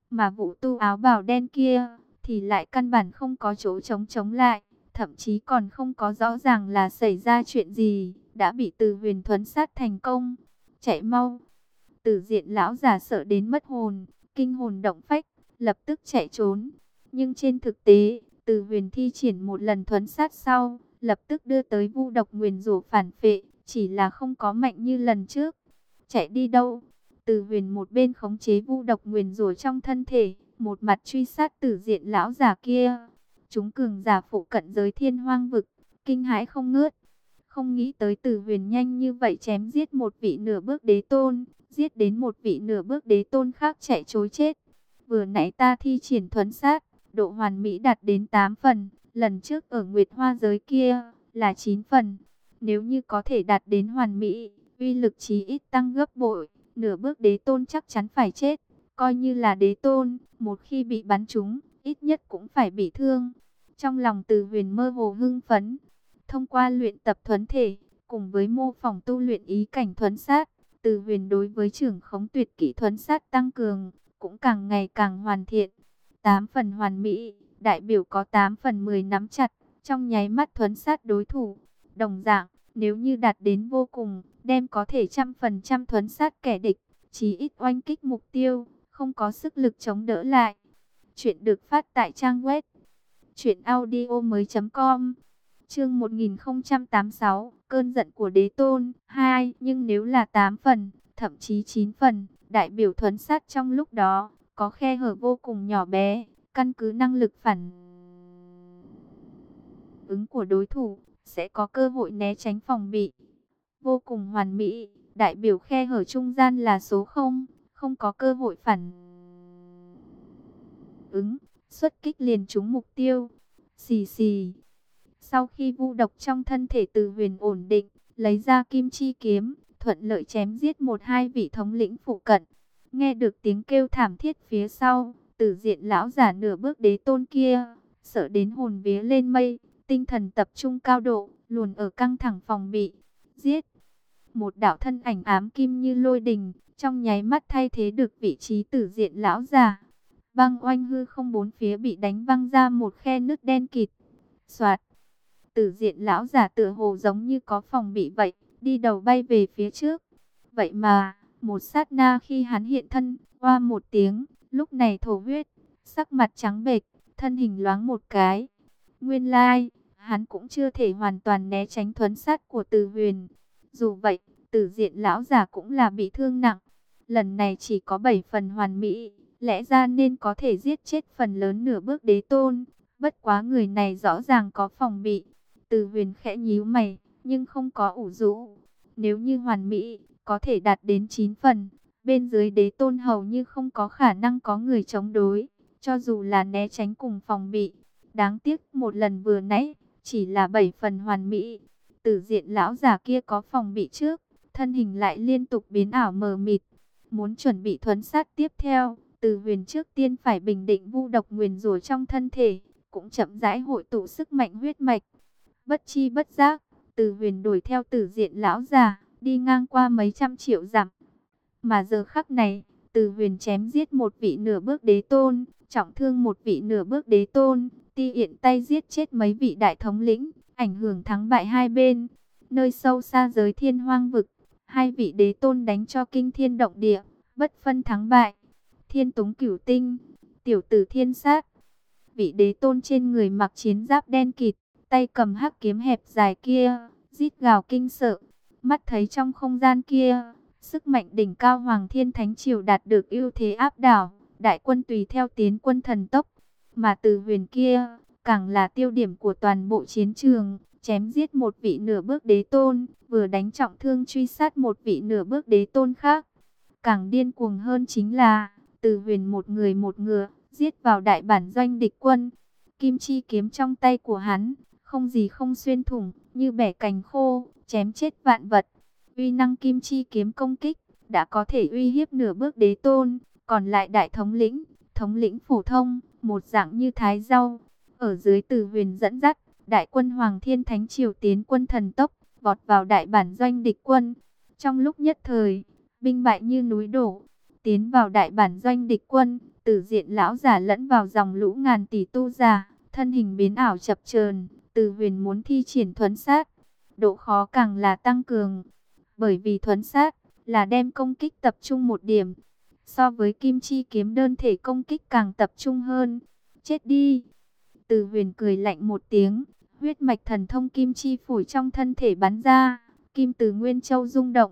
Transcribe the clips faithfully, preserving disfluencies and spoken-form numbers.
Mà vũ tu áo bào đen kia thì lại căn bản không có chỗ chống chống lại, thậm chí còn không có rõ ràng là xảy ra chuyện gì, đã bị Từ Huyền thuấn sát thành công. Chạy mau! Tử Diện lão già sợ đến mất hồn, kinh hồn động phách, lập tức chạy trốn. Nhưng trên thực tế, Từ Huyền thi triển một lần thuấn sát sau, lập tức đưa tới vu độc nguyền rủa phản phệ, chỉ là không có mạnh như lần trước. Chạy đi đâu? Từ Huyền một bên khống chế vu độc nguyền rủa trong thân thể, một mặt truy sát Tử Diện lão già kia. Chúng cường giả phụ cận giới Thiên Hoang vực, kinh hãi không ngớt. Không nghĩ tới Từ Huyền nhanh như vậy chém giết một vị nửa bước đế tôn, giết đến một vị nửa bước đế tôn khác chạy trối chết. Vừa nãy ta thi triển thuấn sát, độ hoàn mỹ đạt đến tám phần, lần trước ở Nguyệt Hoa giới kia là chín phần. Nếu như có thể đạt đến hoàn mỹ, uy lực chí ít tăng gấp bội, nửa bước đế tôn chắc chắn phải chết. Coi như là đế tôn, một khi bị bắn trúng, ít nhất cũng phải bị thương. Trong lòng Từ Huyền mơ hồ hưng phấn, thông qua luyện tập thuấn thể, cùng với mô phỏng tu luyện ý cảnh thuấn sát, Từ Huyền đối với trưởng khống tuyệt kỹ thuấn sát tăng cường, cũng càng ngày càng hoàn thiện. Tám phần hoàn mỹ, đại biểu có tám phần mười nắm chặt, trong nháy mắt thuấn sát đối thủ. Đồng dạng, nếu như đạt đến vô cùng, đem có thể trăm phần trăm thuấn sát kẻ địch, chí ít oanh kích mục tiêu, không có sức lực chống đỡ lại. Chuyện được phát tại trang web truyện audio mới chấm com. Chương một nghìn không trăm tám mươi sáu, cơn giận của đế tôn hai, nhưng nếu là tám phần, thậm chí chín phần, đại biểu thuấn sát trong lúc đó có khe hở vô cùng nhỏ bé, căn cứ năng lực phản ứng của đối thủ, sẽ có cơ hội né tránh phòng bị. Vô cùng hoàn mỹ, đại biểu khe hở trung gian là số không, không có cơ hội phản ứng, xuất kích liền trúng mục tiêu. Xì xì. Sau khi vu độc trong thân thể Từ Huyền ổn định, lấy ra kim chi kiếm, thuận lợi chém giết một hai vị thống lĩnh phụ cận. Nghe được tiếng kêu thảm thiết phía sau, Tử Diện lão giả nửa bước đế tôn kia, sợ đến hồn vía lên mây, tinh thần tập trung cao độ, luồn ở căng thẳng phòng bị. Giết! Một đạo thân ảnh ám kim như lôi đình, trong nháy mắt thay thế được vị trí Tử Diện lão giả. Băng oanh hư không bốn phía bị đánh văng ra một khe nứt đen kịt. Soạt! Tử Diện lão giả tựa hồ giống như có phòng bị vậy, đi đầu bay về phía trước. Vậy mà, một sát na khi hắn hiện thân, oa một tiếng, lúc này thổ huyết, sắc mặt trắng bệch, thân hình loáng một cái. Nguyên lai, hắn cũng chưa thể hoàn toàn né tránh thuấn sát của Từ Huyền. Dù vậy, Tử Diện lão giả cũng là bị thương nặng. Lần này chỉ có bảy phần hoàn mỹ, lẽ ra nên có thể giết chết phần lớn nửa bước đế tôn. Bất quá người này rõ ràng có phòng bị. Từ Huyền khẽ nhíu mày, nhưng không có ủ rũ. Nếu như hoàn mỹ, có thể đạt đến chín phần. Bên dưới đế tôn hầu như không có khả năng có người chống đối, cho dù là né tránh cùng phòng bị. Đáng tiếc một lần vừa nãy, chỉ là bảy phần hoàn mỹ. Tử Diện lão già kia có phòng bị trước, thân hình lại liên tục biến ảo mờ mịt. Muốn chuẩn bị thuấn sát tiếp theo, Từ Huyền trước tiên phải bình định vu độc nguyền rủa trong thân thể, cũng chậm rãi hội tụ sức mạnh huyết mạch. Bất chi bất giác, Từ Huyền đuổi theo Tử Diện lão già, đi ngang qua mấy trăm triệu dặm. Mà giờ khắc này, Từ Huyền chém giết một vị nửa bước đế tôn, trọng thương một vị nửa bước đế tôn, ti hiện tay giết chết mấy vị đại thống lĩnh, ảnh hưởng thắng bại hai bên. Nơi sâu xa giới Thiên Hoang vực, hai vị đế tôn đánh cho kinh thiên động địa, bất phân thắng bại. Thiên Túng Cửu Tinh, tiểu tử Thiên Sát, vị đế tôn trên người mặc chiến giáp đen kịt, tay cầm hắc kiếm hẹp dài kia, rít gào kinh sợ. Mắt thấy trong không gian kia, sức mạnh đỉnh cao Hoàng Thiên Thánh Triều đạt được ưu thế áp đảo, đại quân tùy theo tiến quân thần tốc. Mà Từ Huyền kia, càng là tiêu điểm của toàn bộ chiến trường, chém giết một vị nửa bước đế tôn, vừa đánh trọng thương truy sát một vị nửa bước đế tôn khác. Càng điên cuồng hơn chính là, Từ Huyền một người một ngựa, giết vào đại bản doanh địch quân. Kim chi kiếm trong tay của hắn, không gì không xuyên thủng, như bẻ cành khô, chém chết vạn vật. Uy năng kim chi kiếm công kích, đã có thể uy hiếp nửa bước đế tôn, còn lại đại thống lĩnh, thống lĩnh phổ thông, một dạng như thái rau. Ở dưới Từ Huyền dẫn dắt, đại quân Hoàng Thiên Thánh Triều tiến quân thần tốc, vọt vào đại bản doanh địch quân. Trong lúc nhất thời, binh bại như núi đổ, tiến vào đại bản doanh địch quân. Tử diện lão giả lẫn vào dòng lũ ngàn tỷ tu giả, thân hình biến ảo chập chờn. Từ Huyền muốn thi triển thuấn sát, độ khó càng là tăng cường, bởi vì thuấn sát là đem công kích tập trung một điểm, so với kim chi kiếm đơn thể công kích càng tập trung hơn. Chết đi! Từ Huyền cười lạnh một tiếng, huyết mạch thần thông kim chi phổi trong thân thể bắn ra, kim từ nguyên châu rung động.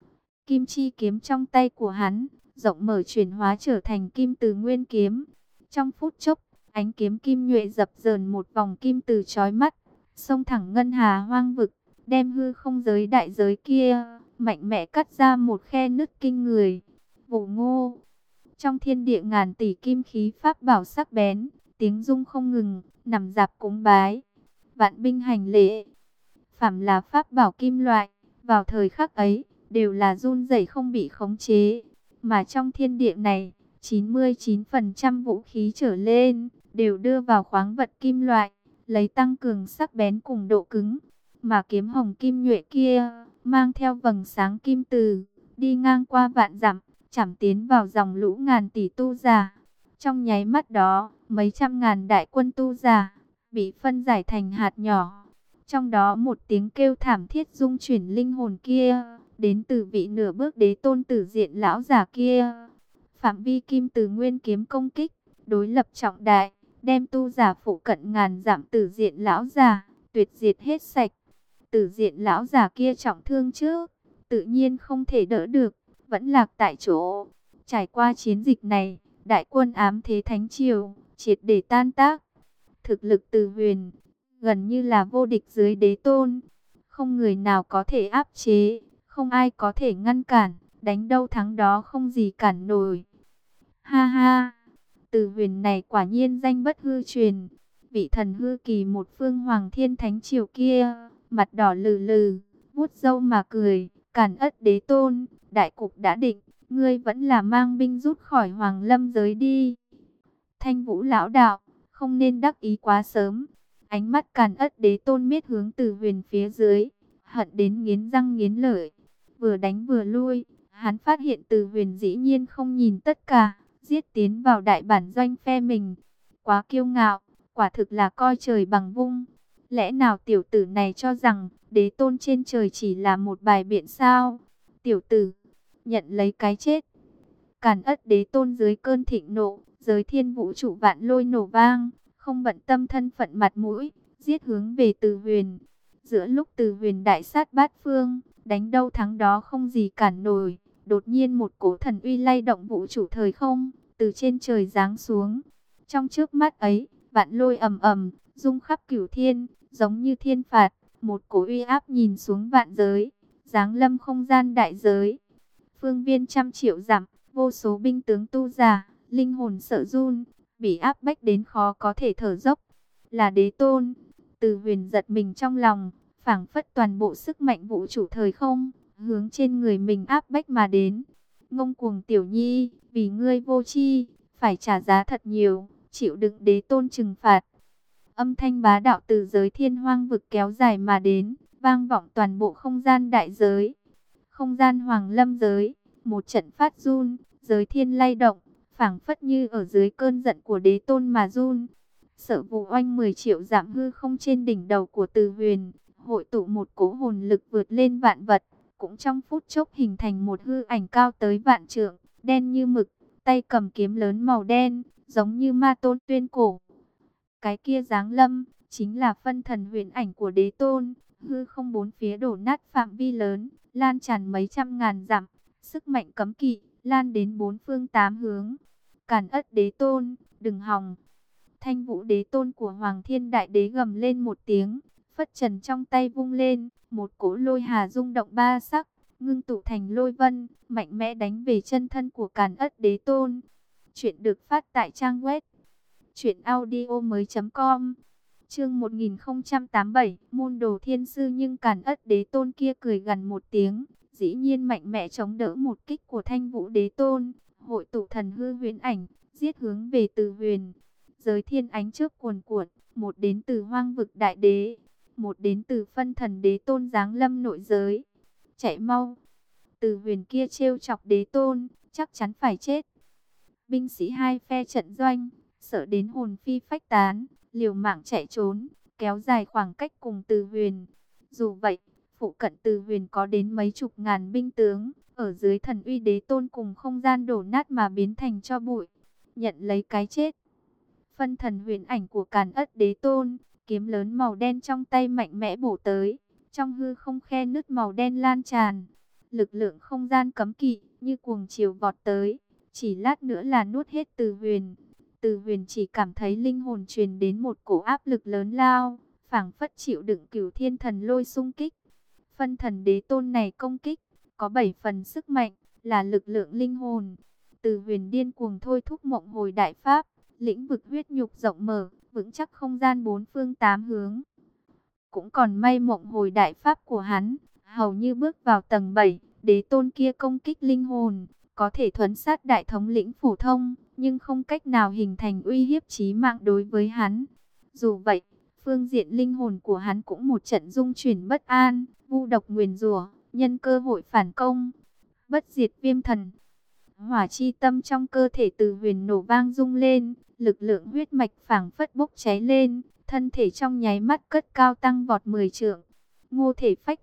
Kim chi kiếm trong tay của hắn rộng mở chuyển hóa trở thành kim từ nguyên kiếm. Trong phút chốc, ánh kiếm kim nhuệ dập dờn một vòng kim từ chói mắt, xông thẳng ngân hà hoang vực, đem hư không giới đại giới kia mạnh mẽ cắt ra một khe nứt kinh người. Vồ ngô! Trong thiên địa ngàn tỷ kim khí pháp bảo sắc bén, tiếng rung không ngừng, nằm dạp cúng bái. Vạn binh hành lễ. Phàm là pháp bảo kim loại, vào thời khắc ấy, đều là run rẩy không bị khống chế. Mà trong thiên địa này, chín mươi chín phần trăm vũ khí trở lên, đều đưa vào khoáng vật kim loại, lấy tăng cường sắc bén cùng độ cứng. Mà kiếm hồng kim nhuệ kia, mang theo vầng sáng kim từ, đi ngang qua vạn dặm, chảm tiến vào dòng lũ ngàn tỷ tu giả. Trong nháy mắt đó, mấy trăm ngàn đại quân tu giả, bị phân giải thành hạt nhỏ. Trong đó một tiếng kêu thảm thiết rung chuyển linh hồn kia, đến từ vị nửa bước đế tôn tử diện lão giả kia. Phạm vi kim từ nguyên kiếm công kích, đối lập trọng đại, đem tu giả phụ cận ngàn dặm tử diện lão giả, tuyệt diệt hết sạch. Tử diện lão giả kia trọng thương trước, tự nhiên không thể đỡ được, vẫn lạc tại chỗ. Trải qua chiến dịch này, đại quân ám thế thánh triều, triệt để tan tác. Thực lực Từ Huyền gần như là vô địch dưới đế tôn, không người nào có thể áp chế, không ai có thể ngăn cản, đánh đâu thắng đó không gì cản nổi. Ha ha, Từ Huyền này quả nhiên danh bất hư truyền. Vị thần hư kỳ một phương hoàng thiên thánh triều kia, mặt đỏ lừ lừ, vuốt râu mà cười. Càn Ất đế tôn, đại cục đã định, ngươi vẫn là mang binh rút khỏi hoàng lâm giới đi. Thanh Vũ lão đạo, không nên đắc ý quá sớm. Ánh mắt Càn Ất đế tôn miết hướng Từ Huyền phía dưới, hận đến nghiến răng nghiến lợi. Vừa đánh vừa lui, hắn phát hiện Từ Huyền dĩ nhiên không nhìn tất cả, giết tiến vào đại bản doanh phe mình. Quá kiêu ngạo, quả thực là coi trời bằng vung. Lẽ nào tiểu tử này cho rằng đế tôn trên trời chỉ là một bài biện sao? Tiểu tử, nhận lấy cái chết. Càn Ất đế tôn dưới cơn thịnh nộ, giới thiên vũ trụ vạn lôi nổ vang, không bận tâm thân phận mặt mũi, giết hướng về Từ Huyền. Giữa lúc Từ Huyền đại sát bát phương, đánh đâu thắng đó không gì cản nổi, đột nhiên một cỗ thần uy lay động vũ trụ thời không, từ trên trời giáng xuống. Trong trước mắt ấy, vạn lôi ầm ầm, rung khắp cửu thiên, giống như thiên phạt, một cỗ uy áp nhìn xuống vạn giới, giáng lâm không gian đại giới. Phương viên trăm triệu dặm, vô số binh tướng tu giả, linh hồn sợ run, bị áp bách đến khó có thể thở dốc. Là đế tôn. Từ Huyền giật mình trong lòng, phảng phất toàn bộ sức mạnh vũ trụ thời không, hướng trên người mình áp bách mà đến. Ngông cuồng tiểu nhi, vì ngươi vô tri, phải trả giá thật nhiều, chịu đựng đế tôn trừng phạt. Âm thanh bá đạo từ giới thiên hoang vực kéo dài mà đến, vang vọng toàn bộ không gian đại giới. Không gian hoàng lâm giới, một trận phát run, giới thiên lay động, phảng phất như ở dưới cơn giận của đế tôn mà run. Sở vụ oanh mười triệu giảm hư không trên đỉnh đầu của Từ Huyền, hội tụ một cỗ hồn lực vượt lên vạn vật, cũng trong phút chốc hình thành một hư ảnh cao tới vạn trượng, đen như mực, tay cầm kiếm lớn màu đen, giống như ma tôn tuyên cổ. Cái kia giáng lâm, chính là phân thần huyền ảnh của đế tôn. Hư không bốn phía đổ nát phạm vi lớn, lan tràn mấy trăm ngàn dặm, sức mạnh cấm kỵ, lan đến bốn phương tám hướng. Càn Ất đế tôn, đừng hòng. Thanh Vũ đế tôn của Hoàng Thiên Đại Đế gầm lên một tiếng, phất trần trong tay vung lên, một cỗ lôi hà rung động ba sắc, ngưng tụ thành lôi vân, mạnh mẽ đánh về chân thân của Càn Ất đế tôn. Chuyện được phát tại trang web truyện audio mới chấm com. Chương một nghìn không trăm tám mươi bảy, môn đồ thiên sư. Nhưng Càn Ất đế tôn kia cười gằn một tiếng, dĩ nhiên mạnh mẽ chống đỡ một kích của Thanh Vũ đế tôn, hội tụ thần hư huyễn ảnh, giết hướng về Từ Huyền. Giới thiên ánh trước cuồn cuộn, một đến từ hoang vực đại đế, một đến từ phân thần đế tôn giáng lâm nội giới. Chạy mau! Từ Huyền kia trêu chọc đế tôn, chắc chắn phải chết. Binh sĩ hai phe trận doanh, sợ đến hồn phi phách tán, liều mạng chạy trốn, kéo dài khoảng cách cùng Từ Huyền. Dù vậy, phụ cận Từ Huyền có đến mấy chục ngàn binh tướng, ở dưới thần uy đế tôn cùng không gian đổ nát mà biến thành tro bụi, nhận lấy cái chết. Phân thần huyền ảnh của Càn Ất đế tôn, kiếm lớn màu đen trong tay mạnh mẽ bổ tới, trong hư không khe nứt màu đen lan tràn, lực lượng không gian cấm kỵ như cuồng chiều vọt tới, chỉ lát nữa là nuốt hết Từ Huyền. Từ Huyền chỉ cảm thấy linh hồn truyền đến một cổ áp lực lớn lao, phảng phất chịu đựng cửu thiên thần lôi xung kích. Phân thần đế tôn này công kích, có bảy phần sức mạnh, là lực lượng linh hồn. Từ Huyền điên cuồng thôi thúc mộng hồi đại pháp, lĩnh vực huyết nhục rộng mở, vững chắc không gian bốn phương tám hướng. Cũng còn may mộng hồi đại pháp của hắn, hầu như bước vào tầng bảy, đế tôn kia công kích linh hồn, có thể thuấn sát đại thống lĩnh phổ thông, nhưng không cách nào hình thành uy hiếp chí mạng đối với hắn. Dù vậy, phương diện linh hồn của hắn cũng một trận dung chuyển bất an, vu độc nguyền rủa, nhân cơ hội phản công. Bất diệt viêm thần, hỏa chi tâm trong cơ thể Từ Huyền nổ vang rung lên, lực lượng huyết mạch phảng phất bốc cháy lên, thân thể trong nháy mắt cất cao tăng vọt mười trượng. Ngô thể phách,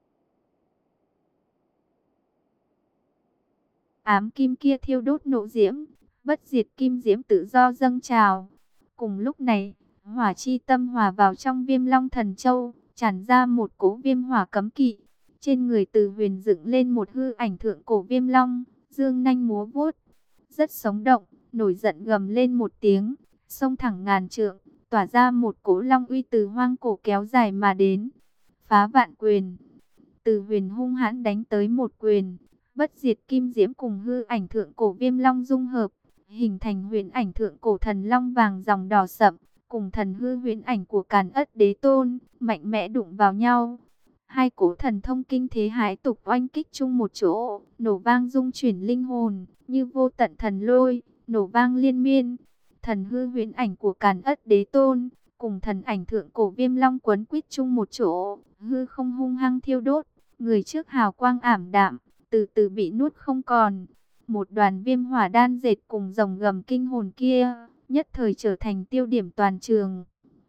ám kim kia thiêu đốt nộ diễm, bất diệt kim diễm tự do dâng trào. Cùng lúc này, hỏa chi tâm hòa vào trong Viêm Long Thần Châu, tràn ra một cỗ viêm hỏa cấm kỵ. Trên người Từ Huyền dựng lên một hư ảnh thượng cổ viêm long, dương nanh múa vuốt, rất sống động, nổi giận gầm lên một tiếng, xông thẳng ngàn trượng, tỏa ra một cỗ long uy từ hoang cổ kéo dài mà đến. Phá vạn quyền, Từ Huyền hung hãn đánh tới một quyền, bất diệt kim diễm cùng hư ảnh thượng cổ viêm long dung hợp, hình thành huyền ảnh thượng cổ thần long vàng dòng đỏ sậm, cùng thần hư huyền ảnh của Càn Ất đế tôn, mạnh mẽ đụng vào nhau. Hai cổ thần thông kinh thế hải tục oanh kích chung một chỗ, nổ vang rung chuyển linh hồn, như vô tận thần lôi, nổ vang liên miên. Thần hư huyền ảnh của Càn Ất đế tôn, cùng thần ảnh thượng cổ viêm long quấn quýt chung một chỗ, hư không hung hăng thiêu đốt, người trước hào quang ảm đạm, từ từ bị nuốt không còn. Một đoàn viêm hỏa đan dệt cùng rồng gầm kinh hồn kia, nhất thời trở thành tiêu điểm toàn trường.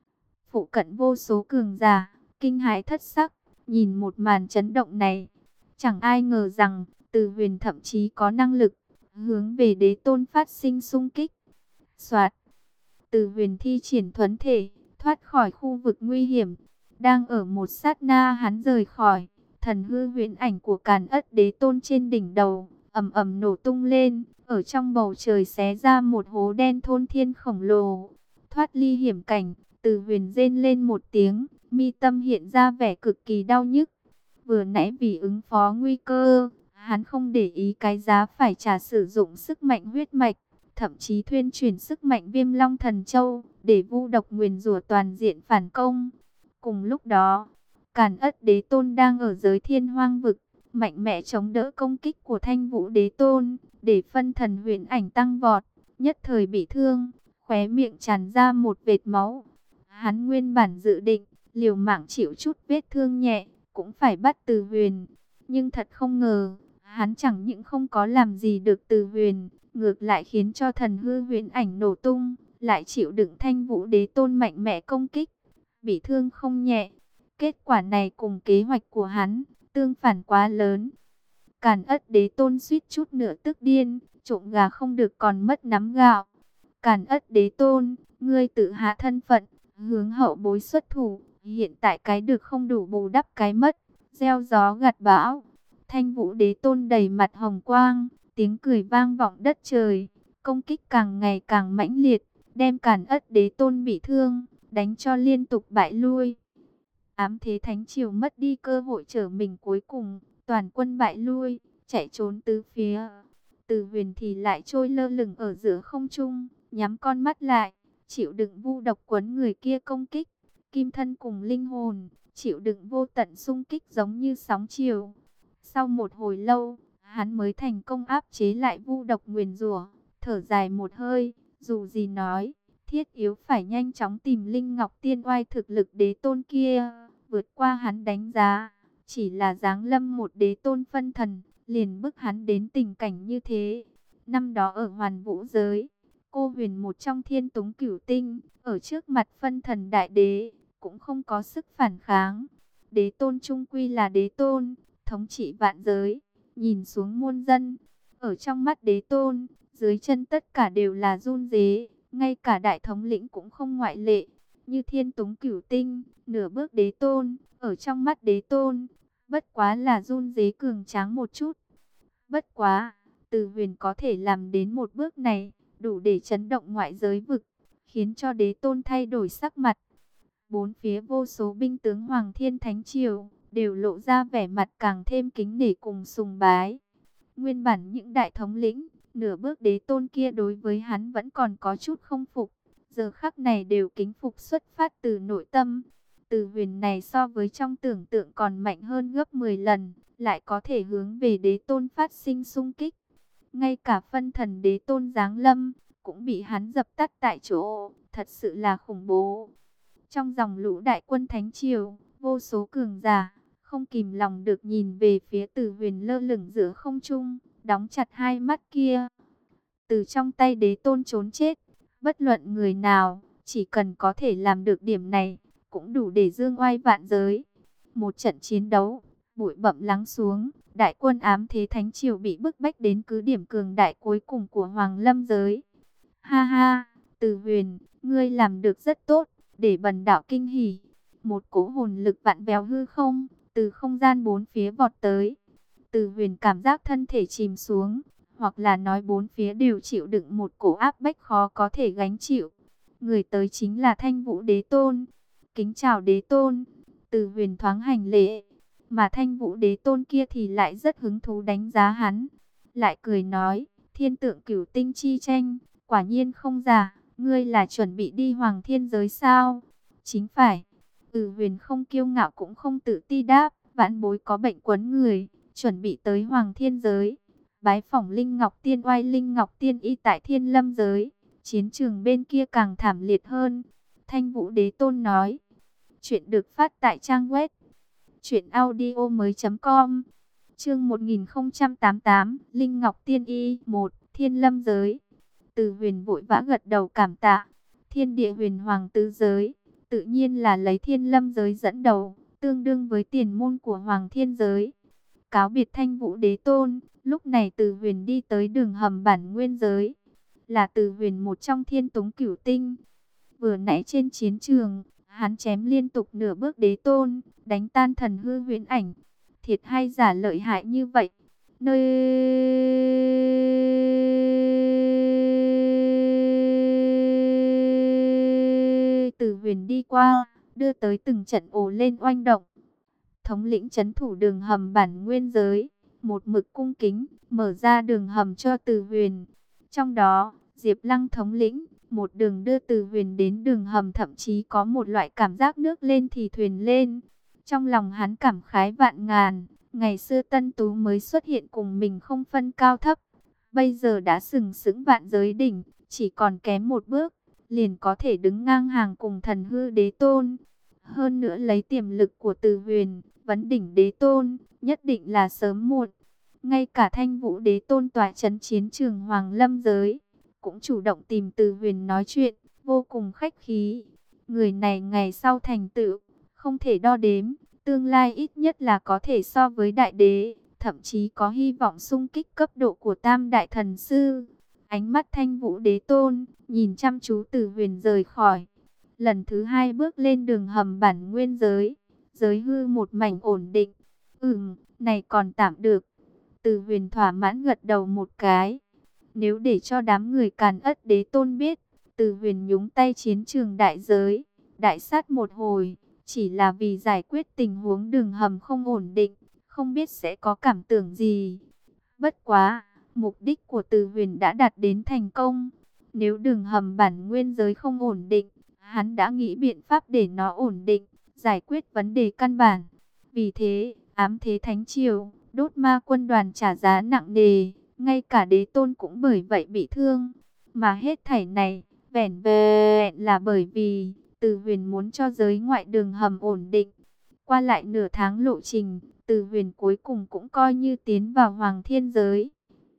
Phụ cận vô số cường giả, kinh hãi thất sắc, nhìn một màn chấn động này. Chẳng ai ngờ rằng, Từ Huyền thậm chí có năng lực, hướng về đế tôn phát sinh xung kích. Soạt, Từ Huyền thi triển thuấn thể, thoát khỏi khu vực nguy hiểm. Đang ở một sát na hắn rời khỏi, thần hư huyền ảnh của Càn Ất đế tôn trên đỉnh đầu, ầm ầm nổ tung lên, ở trong bầu trời xé ra một hố đen thôn thiên khổng lồ. Thoát ly hiểm cảnh, Từ Huyền rên lên một tiếng, mi tâm hiện ra vẻ cực kỳ đau nhức. Vừa nãy vì ứng phó nguy cơ, hắn không để ý cái giá phải trả sử dụng sức mạnh huyết mạch, thậm chí thuyên chuyển sức mạnh Viêm Long Thần Châu, để vu độc nguyền rủa toàn diện phản công. Cùng lúc đó, Càn Ất đế tôn đang ở giới thiên hoang vực, mạnh mẽ chống đỡ công kích của Thanh Vũ đế tôn, để phân thần huyền ảnh tăng vọt, nhất thời bị thương, khóe miệng tràn ra một vệt máu. Hắn nguyên bản dự định, liều mạng chịu chút vết thương nhẹ, cũng phải bắt Từ Huyền. Nhưng thật không ngờ, hắn chẳng những không có làm gì được Từ Huyền, ngược lại khiến cho thần hư huyền ảnh nổ tung, lại chịu đựng Thanh Vũ đế tôn mạnh mẽ công kích, bị thương không nhẹ. Kết quả này cùng kế hoạch của hắn, tương phản quá lớn. Càn Ất đế tôn suýt chút nữa tức điên, trộm gà không được còn mất nắm gạo. Càn Ất đế tôn, ngươi tự hạ thân phận, hướng hậu bối xuất thủ, hiện tại cái được không đủ bù đắp cái mất, gieo gió gặt bão. Thanh Vũ đế tôn đầy mặt hồng quang, tiếng cười vang vọng đất trời, công kích càng ngày càng mãnh liệt, đem Càn Ất đế tôn bị thương, đánh cho liên tục bại lui. Ám thế thánh triều mất đi cơ hội trở mình cuối cùng, toàn quân bại lui, chạy trốn tứ phía. Từ Huyền thì lại trôi lơ lửng ở giữa không trung, nhắm con mắt lại, chịu đựng vu độc quấn người kia công kích. Kim thân cùng linh hồn, chịu đựng vô tận xung kích giống như sóng chiều. Sau một hồi lâu, hắn mới thành công áp chế lại vu độc nguyền rủa, thở dài một hơi, dù gì nói, thiết yếu phải nhanh chóng tìm Linh Ngọc Tiên oai thực lực đế tôn kia, vượt qua hắn đánh giá. Chỉ là giáng lâm một đế tôn phân thần, liền bức hắn đến tình cảnh như thế. Năm đó ở Hoàn Vũ giới, cô huyền một trong thiên túng cửu tinh, ở trước mặt phân thần đại đế, cũng không có sức phản kháng. Đế tôn trung quy là đế tôn, thống trị vạn giới, nhìn xuống muôn dân. Ở trong mắt đế tôn, dưới chân tất cả đều là run rế, ngay cả đại thống lĩnh cũng không ngoại lệ. Như thiên túng cửu tinh, nửa bước đế tôn, ở trong mắt đế tôn, bất quá là run rế cường tráng một chút. Bất quá, Từ Huyền có thể làm đến một bước này, đủ để chấn động ngoại giới vực, khiến cho đế tôn thay đổi sắc mặt. Bốn phía vô số binh tướng Hoàng Thiên Thánh Triều đều lộ ra vẻ mặt càng thêm kính nể cùng sùng bái. Nguyên bản những đại thống lĩnh, nửa bước đế tôn kia đối với hắn vẫn còn có chút không phục, giờ khắc này đều kính phục xuất phát từ nội tâm. Từ Huyền này so với trong tưởng tượng còn mạnh hơn gấp mười lần, lại có thể hướng về đế tôn phát sinh xung kích. Ngay cả phân thần đế tôn giáng lâm, cũng bị hắn dập tắt tại chỗ, thật sự là khủng bố. Trong dòng lũ đại quân Thánh Triều, vô số cường giả, không kìm lòng được nhìn về phía Từ Huyền lơ lửng giữa không trung, đóng chặt hai mắt kia. Từ trong tay đế tôn trốn chết, bất luận người nào, chỉ cần có thể làm được điểm này, cũng đủ để dương oai vạn giới. Một trận chiến đấu, bụi bặm lắng xuống, đại quân ám thế Thánh Triều bị bức bách đến cứ điểm cường đại cuối cùng của Hoàng Lâm giới. Ha ha, Từ Huyền, ngươi làm được rất tốt, để bần đạo kinh hỉ. Một cỗ hồn lực vạn vẹo hư không, từ không gian bốn phía vọt tới. Từ Huyền cảm giác thân thể chìm xuống, hoặc là nói bốn phía đều chịu đựng một cỗ áp bách khó có thể gánh chịu. Người tới chính là Thanh Vũ Đế Tôn. Kính chào Đế Tôn. Từ Huyền thoáng hành lễ, mà Thanh Vũ Đế Tôn kia thì lại rất hứng thú đánh giá hắn, lại cười nói: Thiên tượng cửu tinh chi tranh, quả nhiên không giả. Ngươi là chuẩn bị đi Hoàng Thiên giới sao? Chính phải. Ừ Huyền không kiêu ngạo cũng không tự ti đáp: vãn bối có bệnh quấn người, chuẩn bị tới Hoàng Thiên giới, bái phỏng Linh Ngọc Tiên oai Linh Ngọc Tiên y tại Thiên Lâm giới. Chiến trường bên kia càng thảm liệt hơn. Thanh Vũ Đế Tôn nói. Chuyện được phát tại trang web truyện audio mới chấm com. Chương một nghìn không trăm tám mươi tám, Linh Ngọc Tiên y một, Thiên Lâm giới. Từ Huyền vội vã gật đầu cảm tạ. Thiên địa huyền hoàng tứ giới, tự nhiên là lấy Thiên Lâm giới dẫn đầu, tương đương với tiền môn của Hoàng Thiên giới. Cáo biệt Thanh Vũ Đế Tôn, lúc này Từ Huyền đi tới đường hầm bản nguyên giới. Là Từ Huyền một trong thiên túng cửu tinh. Vừa nãy trên chiến trường, hắn chém liên tục nửa bước đế tôn, đánh tan thần hư huyễn ảnh. Thiệt hay giả lợi hại như vậy? Nơi Từ Huyền đi qua, đưa tới từng trận ồ lên oanh động. Thống lĩnh trấn thủ đường hầm bản nguyên giới, một mực cung kính, mở ra đường hầm cho Từ Huyền. Trong đó, Diệp Lăng thống lĩnh, một đường đưa Từ Huyền đến đường hầm, thậm chí có một loại cảm giác nước lên thì thuyền lên. Trong lòng hắn cảm khái vạn ngàn, ngày xưa Tân Tú mới xuất hiện cùng mình không phân cao thấp, bây giờ đã sừng sững vạn giới đỉnh, chỉ còn kém một bước, liền có thể đứng ngang hàng cùng thần hư đế tôn. Hơn nữa lấy tiềm lực của Từ Huyền, vấn đỉnh đế tôn, nhất định là sớm muộn. Ngay cả Thanh Vũ Đế Tôn tọa trấn chiến trường Hoàng Lâm giới, cũng chủ động tìm Từ Huyền nói chuyện, vô cùng khách khí. Người này ngày sau thành tựu, không thể đo đếm, tương lai ít nhất là có thể so với đại đế, thậm chí có hy vọng xung kích cấp độ của Tam Đại Thần Sư. Ánh mắt Thanh Vũ Đế Tôn, nhìn chăm chú Từ Huyền rời khỏi. Lần thứ hai bước lên đường hầm bản nguyên giới, giới hư một mảnh ổn định. Ừm, này còn tạm được. Từ Huyền thỏa mãn gật đầu một cái. Nếu để cho đám người Càn Ất Đế Tôn biết, Từ Huyền nhúng tay chiến trường đại giới, đại sát một hồi, chỉ là vì giải quyết tình huống đường hầm không ổn định, không biết sẽ có cảm tưởng gì. Bất quá, mục đích của Từ Huyền đã đạt đến thành công. Nếu đường hầm bản nguyên giới không ổn định, hắn đã nghĩ biện pháp để nó ổn định, giải quyết vấn đề căn bản. Vì thế, ám thế Thánh Triều, đốt ma quân đoàn trả giá nặng nề, ngay cả đế tôn cũng bởi vậy bị thương. Mà hết thảy này, vẻn vẹn là bởi vì Từ Huyền muốn cho giới ngoại đường hầm ổn định. Qua lại nửa tháng lộ trình, Từ Huyền cuối cùng cũng coi như tiến vào Hoàng Thiên giới.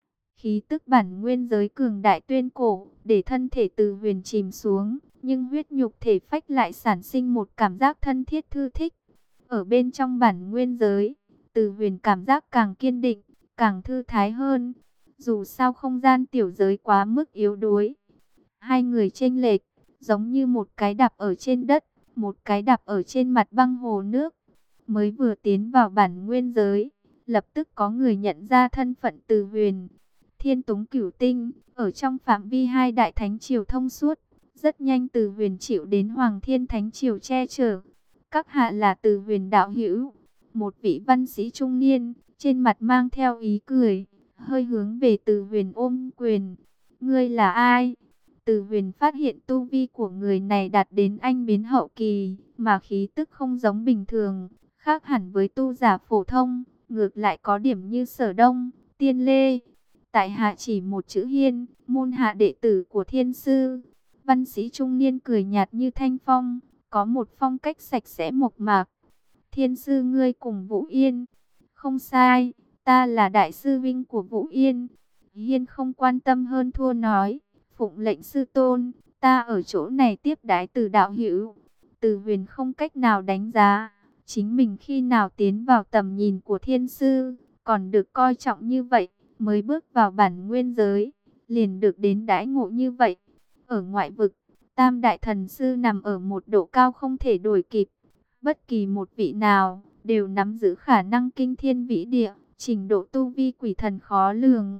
Khí tức bản nguyên giới cường đại tuyên cổ, để thân thể Từ Huyền chìm xuống, nhưng huyết nhục thể phách lại sản sinh một cảm giác thân thiết thư thích. Ở bên trong bản nguyên giới, Từ Huyền cảm giác càng kiên định, càng thư thái hơn. Dù sao không gian tiểu giới quá mức yếu đuối, hai người chênh lệch, giống như một cái đạp ở trên đất, một cái đạp ở trên mặt băng hồ nước. Mới vừa tiến vào bản nguyên giới, lập tức có người nhận ra thân phận Từ Huyền. Thiên Túng Cửu Tinh, ở trong phạm vi hai đại thánh triều thông suốt, rất nhanh Từ Huyền chịu đến Hoàng Thiên Thánh triều che chở. Các hạ là Từ Huyền đạo hữu, một vị văn sĩ trung niên, trên mặt mang theo ý cười, hơi hướng về Từ Huyền ôm quyền. Ngươi là ai? Từ Huyền phát hiện tu vi của người này đạt đến anh biến hậu kỳ, mà khí tức không giống bình thường, khác hẳn với tu giả phổ thông, ngược lại có điểm như Sở Đông, Tiên Lê. Tại hạ chỉ một chữ Hiên, môn hạ đệ tử của Thiên sư. Văn sĩ trung niên cười nhạt như thanh phong, có một phong cách sạch sẽ mộc mạc. Thiên sư ngươi cùng Vũ Yên? Không sai, ta là đại sư vinh của Vũ Yên. Hiên không quan tâm hơn thua nói, phụng lệnh sư tôn, ta ở chỗ này tiếp đái Từ đạo hữu. Từ Huyền không cách nào đánh giá chính mình khi nào tiến vào tầm nhìn của Thiên sư, còn được coi trọng như vậy, mới bước vào bản nguyên giới, liền được đến đãi ngộ như vậy. Ở ngoại vực, Tam Đại Thần Sư nằm ở một độ cao không thể đuổi kịp. Bất kỳ một vị nào, đều nắm giữ khả năng kinh thiên vĩ địa, trình độ tu vi quỷ thần khó lường.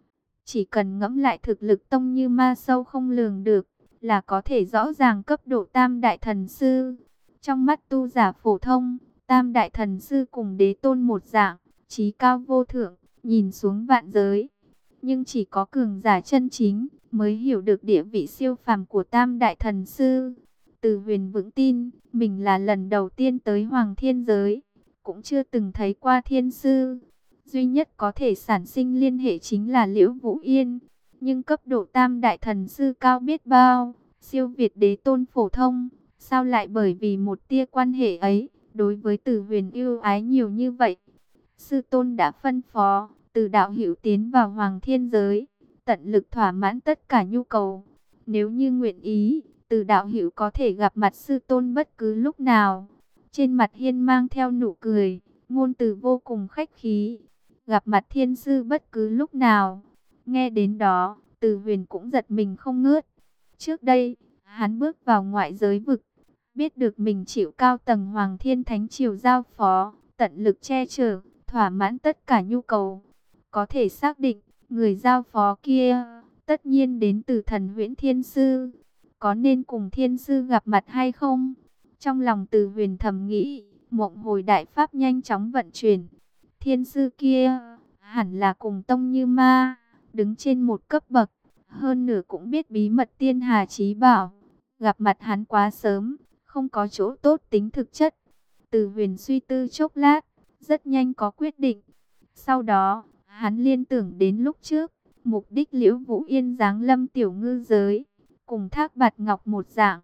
Chỉ cần ngẫm lại thực lực tông như ma sâu không lường được, là có thể rõ ràng cấp độ Tam Đại Thần Sư. Trong mắt tu giả phổ thông, Tam Đại Thần Sư cùng đế tôn một dạng, chí cao vô thượng, nhìn xuống vạn giới. Nhưng chỉ có cường giả chân chính mới hiểu được địa vị siêu phàm của Tam Đại Thần Sư. Từ Huyền vững tin, mình là lần đầu tiên tới Hoàng Thiên giới, cũng chưa từng thấy qua Thiên sư. Duy nhất có thể sản sinh liên hệ chính là Liễu Vũ Yên. Nhưng cấp độ Tam Đại Thần Sư cao biết bao, siêu việt đế tôn phổ thông. Sao lại bởi vì một tia quan hệ ấy, đối với Từ Huyền yêu ái nhiều như vậy? Sư tôn đã phân phó, Từ đạo hữu tiến vào Hoàng Thiên giới, tận lực thỏa mãn tất cả nhu cầu. Nếu như nguyện ý, Từ đạo hữu có thể gặp mặt sư tôn bất cứ lúc nào. Trên mặt Hiên mang theo nụ cười, ngôn từ vô cùng khách khí. Gặp mặt Thiên sư bất cứ lúc nào. Nghe đến đó, Từ Huyền cũng giật mình không ngớt. Trước đây, hắn bước vào ngoại giới vực, biết được mình chịu cao tầng Hoàng Thiên Thánh triều giao phó, tận lực che chở, thỏa mãn tất cả nhu cầu. Có thể xác định, người giao phó kia, tất nhiên đến từ Thần Huyễn Thiên sư. Có nên cùng Thiên sư gặp mặt hay không? Trong lòng Từ Huyền thầm nghĩ, mộng hồi đại pháp nhanh chóng vận chuyển. Thiên sư kia, hẳn là cùng tông như ma, đứng trên một cấp bậc, hơn nửa cũng biết bí mật tiên hà chí bảo. Gặp mặt hắn quá sớm, không có chỗ tốt tính thực chất. Từ Huyền suy tư chốc lát, rất nhanh có quyết định. Sau đó, hắn liên tưởng đến lúc trước, mục đích Liễu Vũ Yên giáng lâm tiểu ngư giới, cùng Thác Bạt Ngọc một dạng.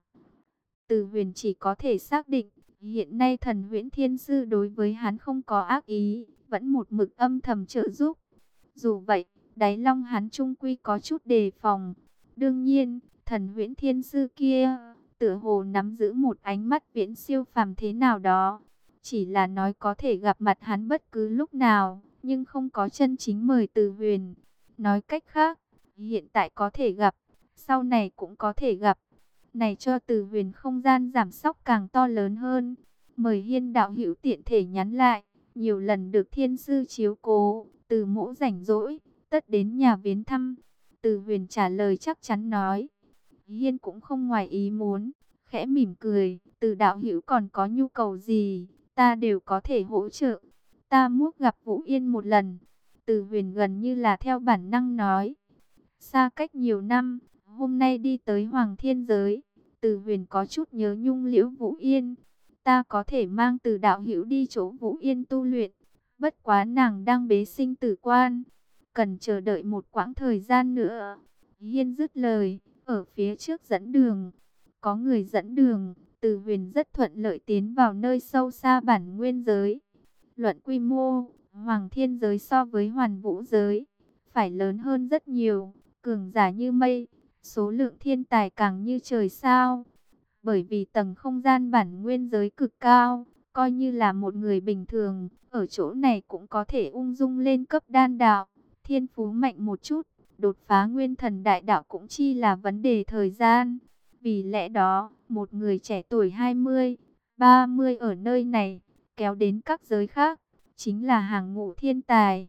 Từ Huyền chỉ có thể xác định, hiện nay Thần Huyễn Thiên sư đối với hắn không có ác ý, vẫn một mực âm thầm trợ giúp. Dù vậy, đáy lòng hắn trung quy có chút đề phòng. Đương nhiên, Thần Huyễn Thiên sư kia, tựa hồ nắm giữ một ánh mắt viễn siêu phàm thế nào đó. Chỉ là nói có thể gặp mặt hắn bất cứ lúc nào, nhưng không có chân chính mời Từ Huyền. Nói cách khác, hiện tại có thể gặp, sau này cũng có thể gặp. Này cho Từ Huyền không gian giảm sóc càng to lớn hơn. Mời Hiên đạo hữu tiện thể nhắn lại, nhiều lần được Thiên sư chiếu cố, Từ mỗ rảnh rỗi, tất đến nhà viếng thăm. Từ Huyền trả lời chắc chắn nói. Hiên cũng không ngoài ý muốn, khẽ mỉm cười, Từ đạo hữu còn có nhu cầu gì, ta đều có thể hỗ trợ. Ta muốn gặp Vũ Yên một lần. Từ Huyền gần như là theo bản năng nói. Xa cách nhiều năm, hôm nay đi tới Hoàng Thiên giới, Từ Huyền có chút nhớ nhung Liễu Vũ Yên. Ta có thể mang Từ đạo hữu đi chỗ Vũ Yên tu luyện, bất quá nàng đang bế sinh tử quan, cần chờ đợi một quãng thời gian nữa. Hiên dứt lời, ở phía trước dẫn đường. Có người dẫn đường, Từ Huyền rất thuận lợi tiến vào nơi sâu xa bản nguyên giới. Luận quy mô, Hoàng Thiên giới so với Hoàn Vũ giới phải lớn hơn rất nhiều, cường giả như mây, số lượng thiên tài càng như trời sao. Bởi vì tầng không gian bản nguyên giới cực cao, coi như là một người bình thường, ở chỗ này cũng có thể ung dung lên cấp đan đạo, thiên phú mạnh một chút, đột phá nguyên thần đại đạo cũng chỉ là vấn đề thời gian. Vì lẽ đó, một người trẻ tuổi hai mươi, ba mươi ở nơi này, kéo đến các giới khác, chính là hàng ngũ thiên tài.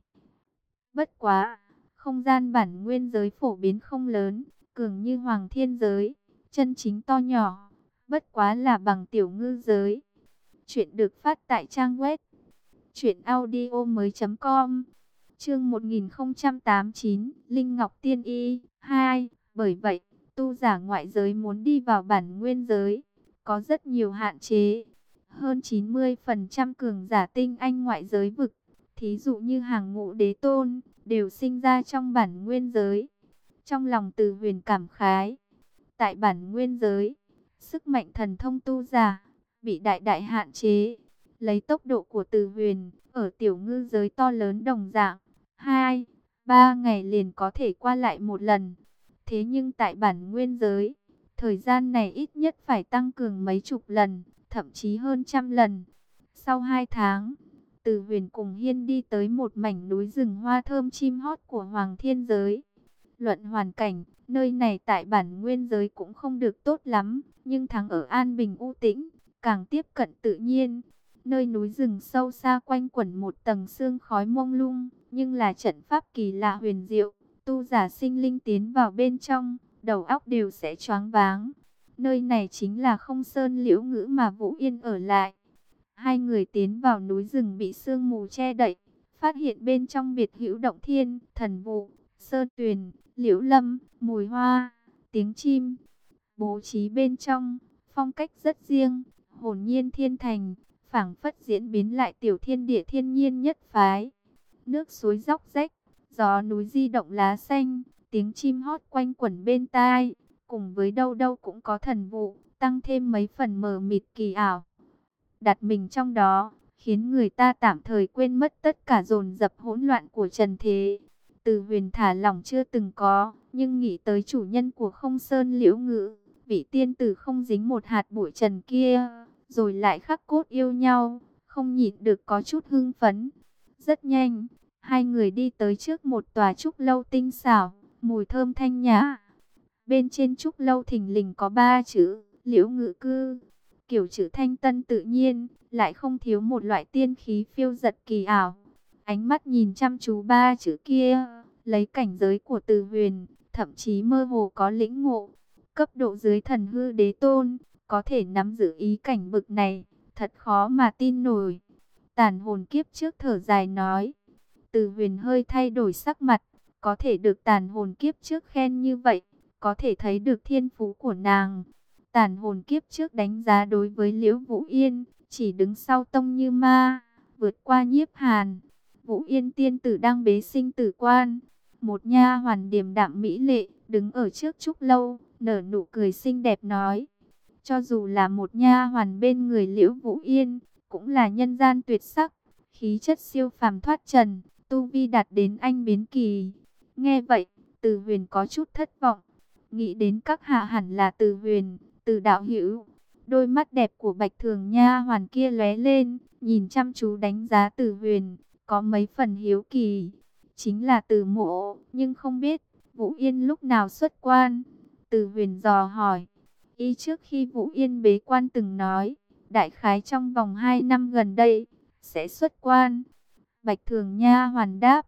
Bất quá, không gian bản nguyên giới phổ biến không lớn, cường như Hoàng Thiên giới, chân chính to nhỏ, bất quá là bằng tiểu ngư giới. Chuyện được phát tại trang web truyện audio mới chấm com. Chương một nghìn không trăm tám mươi chín, Linh Ngọc Tiên Y hai. Bởi vậy, tu giả ngoại giới muốn đi vào bản nguyên giới, có rất nhiều hạn chế. Hơn chín mươi phần trăm cường giả tinh anh ngoại giới vực, thí dụ như hàng ngũ đế tôn, đều sinh ra trong bản nguyên giới. Trong lòng Từ Huyền cảm khái, tại bản nguyên giới, sức mạnh thần thông tu giả bị đại đại hạn chế. Lấy tốc độ của Từ Huyền, ở tiểu ngư giới to lớn đồng dạng, hai, ba ngày liền có thể qua lại một lần. Thế nhưng tại bản nguyên giới, thời gian này ít nhất phải tăng cường mấy chục lần, thậm chí hơn trăm lần. Sau hai tháng, Từ Huyền cùng Hiên đi tới một mảnh núi rừng hoa thơm chim hót của Hoàng Thiên giới. Luận hoàn cảnh, nơi này tại bản nguyên giới cũng không được tốt lắm, nhưng thắng ở an bình u tĩnh, càng tiếp cận tự nhiên. Nơi núi rừng sâu xa quanh quẩn một tầng sương khói mông lung, nhưng là trận pháp kỳ lạ huyền diệu, tu giả sinh linh tiến vào bên trong, đầu óc đều sẽ choáng váng. Nơi này chính là Không Sơn Liễu Ngữ mà Vũ Yên ở lại. Hai người tiến vào núi rừng bị sương mù che đậy, phát hiện bên trong biệt hữu động thiên, thần vụ, sơn tuyền, liễu lâm, mùi hoa, tiếng chim. Bố trí bên trong, phong cách rất riêng, hồn nhiên thiên thành, phảng phất diễn biến lại tiểu thiên địa thiên nhiên nhất phái. Nước suối róc rách, gió núi di động lá xanh, tiếng chim hót quanh quẩn bên tai, cùng với đâu đâu cũng có thần vụ, tăng thêm mấy phần mờ mịt kỳ ảo. Đặt mình trong đó, khiến người ta tạm thời quên mất tất cả dồn dập hỗn loạn của trần thế. Từ Huyền thả lỏng chưa từng có, nhưng nghĩ tới chủ nhân của Không Sơn Liễu Ngữ, vị tiên tử không dính một hạt bụi trần kia, rồi lại khắc cốt yêu nhau, không nhịn được có chút hưng phấn. Rất nhanh, hai người đi tới trước một tòa trúc lâu tinh xảo, mùi thơm thanh nhã. Bên trên trúc lâu thình lình có ba chữ Liễu Ngữ cư, kiểu chữ thanh tân tự nhiên, lại không thiếu một loại tiên khí phiêu dật kỳ ảo. Ánh mắt nhìn chăm chú ba chữ kia, lấy cảnh giới của Từ Huyền, thậm chí mơ hồ có lĩnh ngộ. Cấp độ dưới thần hư đế tôn, có thể nắm giữ ý cảnh bực này, thật khó mà tin nổi. Tàn hồn kiếp trước thở dài nói. Từ Huyền hơi thay đổi sắc mặt, có thể được tàn hồn kiếp trước khen như vậy, có thể thấy được thiên phú của nàng. Tàn hồn kiếp trước đánh giá đối với Liễu Vũ Yên, chỉ đứng sau Tông Như Ma, vượt qua Nhiếp Hàn. Vũ Yên tiên tử đang bế sinh tử quan, một nha hoàn điềm đạm mỹ lệ, đứng ở trước trúc lâu, nở nụ cười xinh đẹp nói. Cho dù là một nha hoàn bên người Liễu Vũ Yên, cũng là nhân gian tuyệt sắc, khí chất siêu phàm thoát trần, tu vi đạt đến anh biến kỳ. Nghe vậy, Từ Huyền có chút thất vọng, nghĩ đến các hạ hẳn là Từ Huyền, Từ đạo hữu. Đôi mắt đẹp của Bạch Thường nha hoàn kia lóe lên, nhìn chăm chú đánh giá Từ Huyền, có mấy phần hiếu kỳ. Chính là Từ mộ, nhưng không biết Vũ Yên lúc nào xuất quan. Từ Huyền dò hỏi. Y trước khi Vũ Yên bế quan từng nói, đại khái trong vòng hai năm gần đây, sẽ xuất quan. Bạch Thường nha hoàn đáp.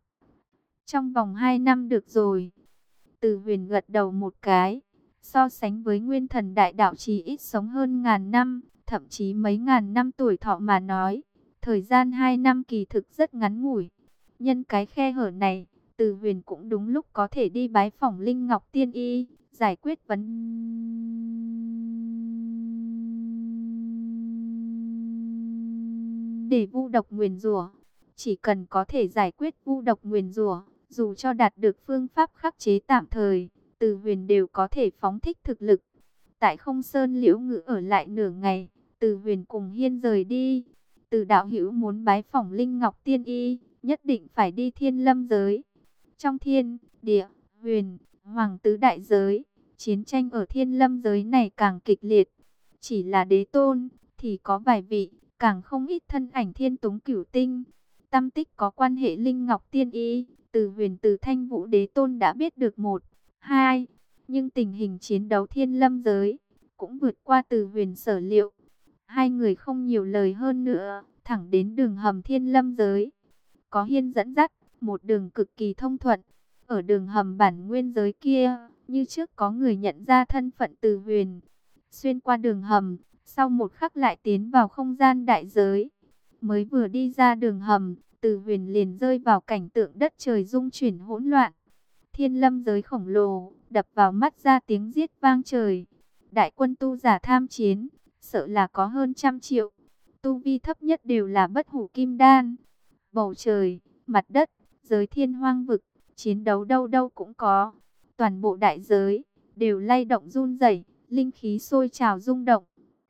Trong vòng hai năm được rồi. Từ Huyền gật đầu một cái. So sánh với nguyên thần đại đạo chỉ ít sống hơn ngàn năm, thậm chí mấy ngàn năm tuổi thọ mà nói, thời gian hai năm kỳ thực rất ngắn ngủi. Nhân cái khe hở này, Từ Huyền cũng đúng lúc có thể đi bái phỏng Linh Ngọc Tiên Y, giải quyết vấn đề vu độc nguyền rủa. Chỉ cần có thể giải quyết vu độc nguyền rủa, dù cho đạt được phương pháp khắc chế tạm thời, Từ Huyền đều có thể phóng thích thực lực. Tại Không Sơn Liễu Ngữ ở lại nửa ngày, Từ Huyền cùng Hiên rời đi. Từ đạo hữu muốn bái phỏng Linh Ngọc Tiên Y, nhất định phải đi Thiên Lâm giới. Trong thiên, địa, huyền, hoàng tứ đại giới, chiến tranh ở Thiên Lâm giới này càng kịch liệt. Chỉ là đế tôn, thì có vài vị, càng không ít thân ảnh thiên túng cửu tinh. Tâm tích có quan hệ Linh Ngọc Tiên Y, từ huyền từ Thanh Vũ đế tôn đã biết được một, hai. Nhưng tình hình chiến đấu Thiên Lâm giới, cũng vượt qua từ huyền sở liệu. Hai người không nhiều lời hơn nữa, thẳng đến đường hầm Thiên Lâm giới. Có Hiên dẫn dắt, một đường cực kỳ thông thuận. Ở đường hầm bản nguyên giới kia, như trước có người nhận ra thân phận Từ Huyền. Xuyên qua đường hầm, sau một khắc lại tiến vào không gian đại giới. Mới vừa đi ra đường hầm, Từ Huyền liền rơi vào cảnh tượng đất trời rung chuyển hỗn loạn. Thiên Lâm giới khổng lồ, đập vào mắt ra tiếng giết vang trời. Đại quân tu giả tham chiến, sợ là có hơn trăm triệu. Tu vi thấp nhất đều là bất hủ kim đan. Bầu trời, mặt đất, giới thiên hoang vực, chiến đấu đâu đâu cũng có. Toàn bộ đại giới, đều lay động run rẩy, linh khí sôi trào rung động.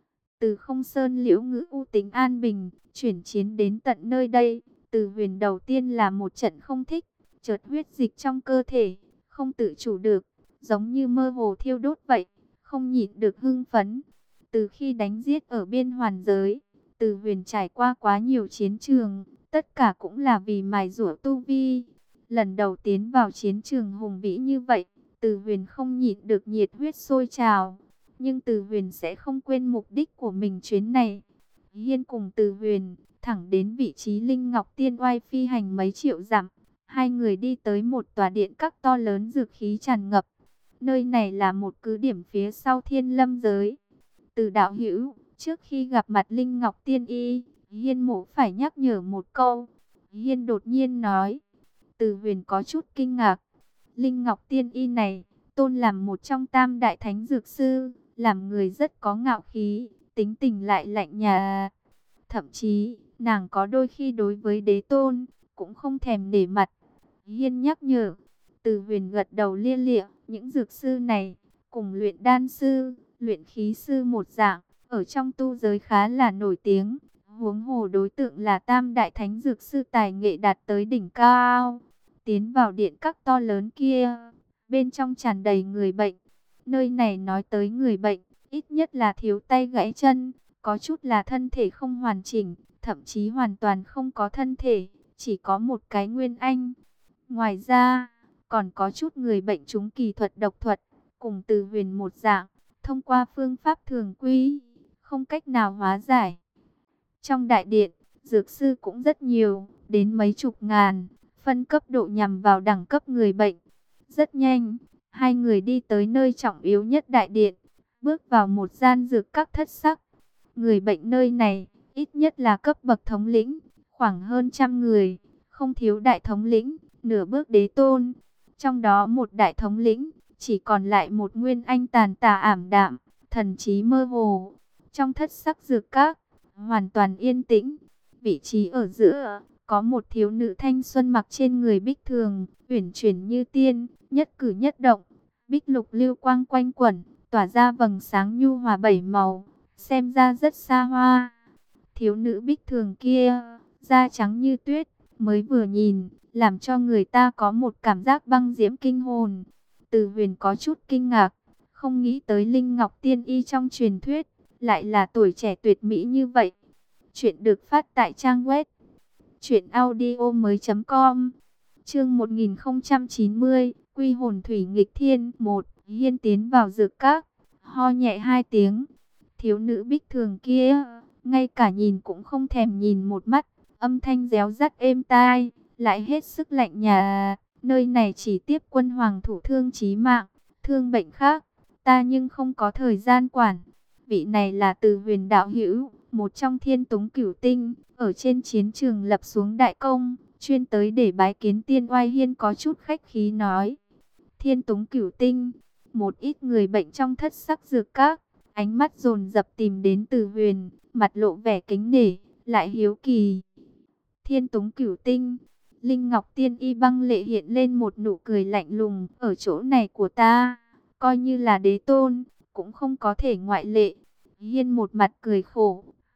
Từ không sơn liễu ngữ u tính an bình, chuyển chiến đến tận nơi đây. Từ huyền đầu tiên là một trận không thích, chợt huyết dịch trong cơ thể, không tự chủ được, giống như mơ hồ thiêu đốt vậy, không nhịn được hưng phấn. Từ khi đánh giết ở biên hoàn giới, Từ huyền trải qua quá nhiều chiến trường, tất cả cũng là vì mài giũa tu vi. Lần đầu tiến vào chiến trường hùng vĩ như vậy, Từ huyền không nhịn được nhiệt huyết sôi trào. Nhưng Từ huyền sẽ không quên mục đích của mình chuyến này. Hiên cùng Từ huyền, thẳng đến vị trí Linh Ngọc Tiên Oai phi hành mấy triệu dặm. Hai người đi tới một tòa điện các to lớn dược khí tràn ngập. Nơi này là một cứ điểm phía sau Thiên Lâm giới. Từ đạo hữu, trước khi gặp mặt Linh Ngọc Tiên Y, Hiên mộ phải nhắc nhở một câu. Hiên đột nhiên nói. Từ huyền có chút kinh ngạc. Linh Ngọc Tiên Y này, tôn làm một trong tam đại thánh dược sư, làm người rất có ngạo khí, tính tình lại lạnh nhạt. Thậm chí, nàng có đôi khi đối với đế tôn, cũng không thèm nể mặt. Hiên nhắc nhở. Từ huyền gật đầu lia lịa, những dược sư này, cùng luyện đan sư, luyện khí sư một dạng, ở trong tu giới khá là nổi tiếng. Huống hồ đối tượng là tam đại thánh dược sư tài nghệ đạt tới đỉnh cao. Tiến vào điện các to lớn kia, bên trong tràn đầy người bệnh. Nơi này nói tới người bệnh, ít nhất là thiếu tay gãy chân, có chút là thân thể không hoàn chỉnh, thậm chí hoàn toàn không có thân thể, chỉ có một cái nguyên anh. Ngoài ra, còn có chút người bệnh trúng kỳ thuật độc thuật, cùng Từ huyền một dạng, thông qua phương pháp thường quy, không cách nào hóa giải. Trong đại điện, dược sư cũng rất nhiều, đến mấy chục ngàn, phân cấp độ nhằm vào đẳng cấp người bệnh. Rất nhanh, hai người đi tới nơi trọng yếu nhất đại điện, bước vào một gian dược các thất sắc. Người bệnh nơi này, ít nhất là cấp bậc thống lĩnh, khoảng hơn trăm người, không thiếu đại thống lĩnh, nửa bước đế tôn. Trong đó một đại thống lĩnh, chỉ còn lại một nguyên anh tàn tà ảm đạm, thần trí mơ hồ. Trong thất sắc dược các, hoàn toàn yên tĩnh. Vị trí ở giữa, có một thiếu nữ thanh xuân mặc trên người bích thường, uyển chuyển như tiên, nhất cử nhất động. Bích lục lưu quang quanh quẩn, tỏa ra vầng sáng nhu hòa bảy màu, xem ra rất xa hoa. Thiếu nữ bích thường kia, da trắng như tuyết, mới vừa nhìn, làm cho người ta có một cảm giác băng diễm kinh hồn. Từ huyền có chút kinh ngạc, không nghĩ tới Linh Ngọc Tiên Y trong truyền thuyết, lại là tuổi trẻ tuyệt mỹ như vậy. Chuyện được phát tại trang web truyện audio mới chấm com. Chương một nghìn không trăm chín mươi, Quy hồn thủy nghịch thiên. Một, Hiên tiến vào dược các, ho nhẹ hai tiếng. Thiếu nữ bích thường kia, ngay cả nhìn cũng không thèm nhìn một mắt, âm thanh réo rắt êm tai, lại hết sức lạnh nhạt. Nơi này chỉ tiếp quân hoàng thủ thương chí mạng, thương bệnh khác, ta nhưng không có thời gian quản. Vị này là Từ huyền đạo hữu, một trong thiên túng cửu tinh, ở trên chiến trường lập xuống đại công, chuyên tới để bái kiến Tiên Oai. Hiên có chút khách khí nói. Thiên túng cửu tinh, một ít người bệnh trong thất sắc dược các, ánh mắt dồn dập tìm đến Từ huyền, mặt lộ vẻ kính nể, lại hiếu kỳ. Thiên túng cửu tinh, Linh Ngọc Tiên Y băng lệ hiện lên một nụ cười lạnh lùng. Ở chỗ này của ta, coi như là đế tôn, cũng không có thể ngoại lệ. Hiên một mặt cười khổ,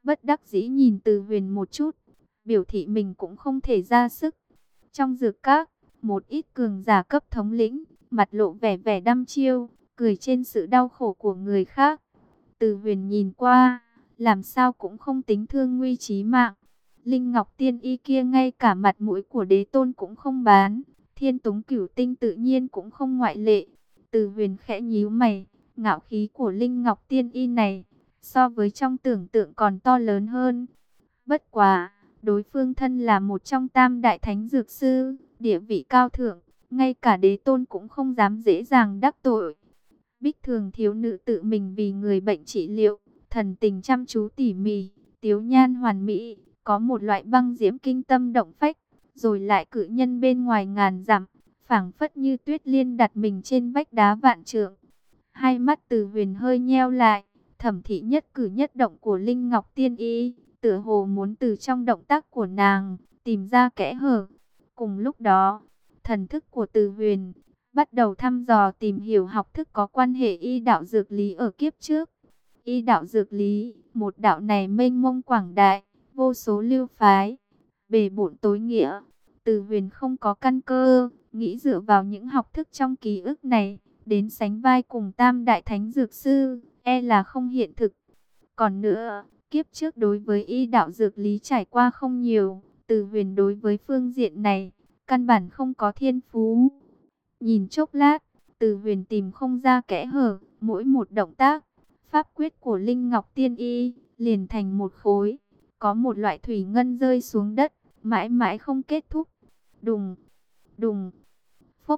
bất đắc dĩ nhìn Từ Huyền một chút, biểu thị mình cũng không thể ra sức. Trong dược các, một ít cường giả cấp thống lĩnh, mặt lộ vẻ vẻ đăm chiêu, cười trên sự đau khổ của người khác. Từ Huyền nhìn qua, làm sao cũng không tính thương nguy chí mạng. Linh Ngọc Tiên Y kia ngay cả mặt mũi của đế tôn cũng không bán, Thiên Túng Cửu Tinh tự nhiên cũng không ngoại lệ. Từ Huyền khẽ nhíu mày, ngạo khí của Linh Ngọc Tiên Y này, so với trong tưởng tượng còn to lớn hơn. Bất quá, đối phương thân là một trong tam đại thánh dược sư, địa vị cao thượng, ngay cả đế tôn cũng không dám dễ dàng đắc tội. Bích thường thiếu nữ tự mình vì người bệnh trị liệu, thần tình chăm chú tỉ mỉ, tiếu nhan hoàn mỹ, có một loại băng diễm kinh tâm động phách, rồi lại cự nhân bên ngoài ngàn dặm, phảng phất như tuyết liên đặt mình trên vách đá vạn trượng. Hai mắt Từ Huyền hơi nheo lại, thẩm thị nhất cử nhất động của Linh Ngọc Tiên Y, tựa hồ muốn từ trong động tác của nàng tìm ra kẽ hở. Cùng lúc đó, thần thức của Từ Huyền bắt đầu thăm dò tìm hiểu học thức có quan hệ y đạo dược lý ở kiếp trước. Y đạo dược lý, một đạo này mênh mông quảng đại, vô số lưu phái, bề bộn tối nghĩa. Từ Huyền không có căn cơ, nghĩ dựa vào những học thức trong ký ức này, đến sánh vai cùng tam đại thánh dược sư, e là không hiện thực. Còn nữa, kiếp trước đối với y đạo dược lý trải qua không nhiều, Từ Huyền đối với phương diện này, căn bản không có thiên phú. Nhìn chốc lát, Từ Huyền tìm không ra kẽ hở, mỗi một động tác, pháp quyết của Linh Ngọc Tiên Y liền thành một khối, có một loại thủy ngân rơi xuống đất, mãi mãi không kết thúc. Đùng, đùng, phốc.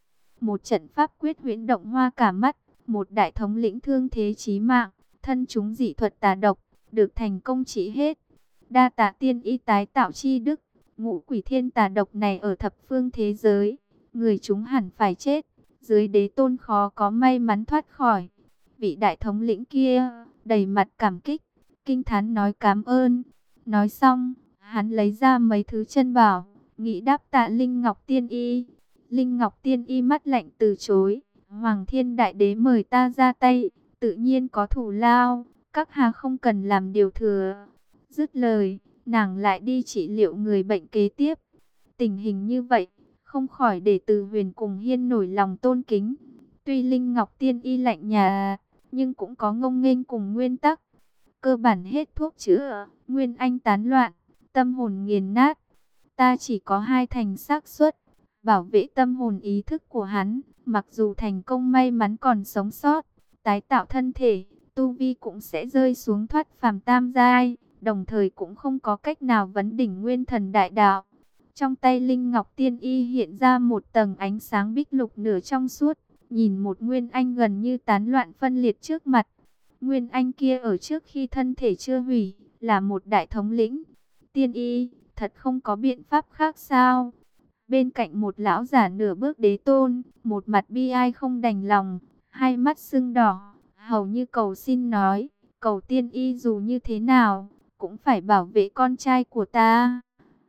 Một trận pháp quyết huyễn động hoa cả mắt, một đại thống lĩnh thương thế chí mạng, thân chúng dị thuật tà độc, được thành công trị hết. Đa tạ Tiên Y tái tạo chi đức, ngũ quỷ thiên tà độc này ở thập phương thế giới, người chúng hẳn phải chết, dưới đế tôn khó có may mắn thoát khỏi. Vị đại thống lĩnh kia đầy mặt cảm kích, kinh thán nói cảm ơn. Nói xong, hắn lấy ra mấy thứ chân bảo, nghĩ đáp tạ Linh Ngọc Tiên Y. Linh Ngọc Tiên Y mắt lạnh từ chối, Hoàng Thiên Đại Đế mời ta ra tay, tự nhiên có thù lao, các hà không cần làm điều thừa. Dứt lời, nàng lại đi trị liệu người bệnh kế tiếp. Tình hình như vậy, không khỏi để Từ Huyền cùng Hiên nổi lòng tôn kính. Tuy Linh Ngọc Tiên Y lạnh nhà, nhưng cũng có ngông nghênh cùng nguyên tắc. Cơ bản hết thuốc chữa, nguyên anh tán loạn, tâm hồn nghiền nát. Ta chỉ có hai thành xác suất bảo vệ tâm hồn ý thức của hắn, mặc dù thành công may mắn còn sống sót, tái tạo thân thể, tu vi cũng sẽ rơi xuống thoát phàm tam giai, đồng thời cũng không có cách nào vấn đỉnh nguyên thần đại đạo. Trong tay Linh Ngọc Tiên Y hiện ra một tầng ánh sáng bích lục nửa trong suốt, nhìn một nguyên anh gần như tán loạn phân liệt trước mặt. Nguyên anh kia ở trước khi thân thể chưa hủy, là một đại thống lĩnh. Tiên Y, thật không có biện pháp khác sao? Bên cạnh một lão giả nửa bước đế tôn, một mặt bi ai không đành lòng, hai mắt sưng đỏ, hầu như cầu xin nói, cầu Tiên Y dù như thế nào, cũng phải bảo vệ con trai của ta.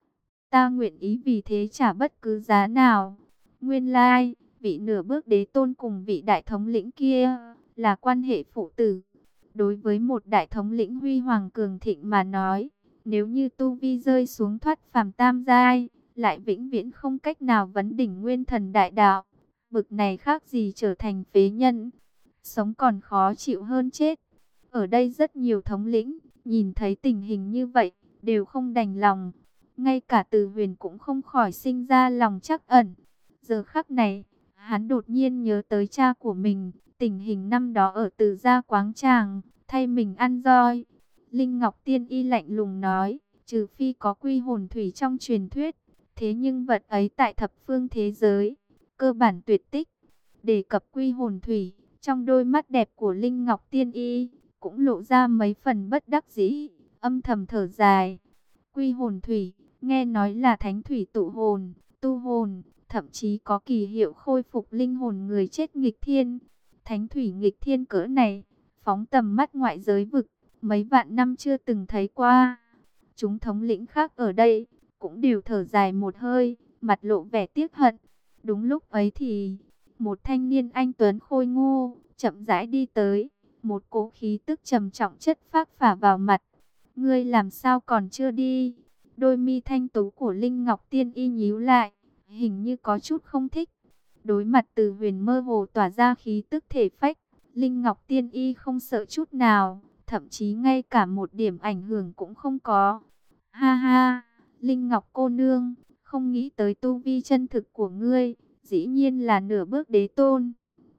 Ta nguyện ý vì thế trả bất cứ giá nào. Nguyên lai, vị nửa bước đế tôn cùng vị đại thống lĩnh kia, là quan hệ phụ tử. Đối với một đại thống lĩnh huy hoàng cường thịnh mà nói, nếu như tu vi rơi xuống thoát phàm tam giai, lại vĩnh viễn không cách nào vấn đỉnh nguyên thần đại đạo. Bực này khác gì trở thành phế nhân, sống còn khó chịu hơn chết. Ở đây rất nhiều thống lĩnh, nhìn thấy tình hình như vậy, đều không đành lòng. Ngay cả Từ Huyền cũng không khỏi sinh ra lòng trắc ẩn. Giờ khắc này, hắn đột nhiên nhớ tới cha của mình, tình hình năm đó ở Từ Gia Quáng Tràng, thay mình ăn roi. Linh Ngọc Tiên Y lạnh lùng nói, trừ phi có quy hồn thủy trong truyền thuyết, thế nhưng vật ấy tại thập phương thế giới, cơ bản tuyệt tích. Đề cập quy hồn thủy, trong đôi mắt đẹp của Linh Ngọc Tiên Y, cũng lộ ra mấy phần bất đắc dĩ, âm thầm thở dài. Quy hồn thủy, nghe nói là thánh thủy tụ hồn, tu hồn, thậm chí có kỳ hiệu khôi phục linh hồn người chết nghịch thiên. Thánh thủy nghịch thiên cỡ này, phóng tầm mắt ngoại giới vực, mấy vạn năm chưa từng thấy qua. Chúng thống lĩnh khác ở đây, cũng đều thở dài một hơi, mặt lộ vẻ tiếc hận. Đúng lúc ấy thì, một thanh niên anh tuấn khôi ngô, chậm rãi đi tới, một cỗ khí tức trầm trọng chất phác phả vào mặt. ngươi làm sao còn chưa đi? Đôi mi thanh tú của Linh Ngọc Tiên Y nhíu lại, hình như có chút không thích. Đối mặt Từ Huyền mơ hồ tỏa ra khí tức thể phách, Linh Ngọc Tiên Y không sợ chút nào, thậm chí ngay cả một điểm ảnh hưởng cũng không có. Ha ha, Linh Ngọc cô nương, không nghĩ tới tu vi chân thực của ngươi, dĩ nhiên là nửa bước đế tôn.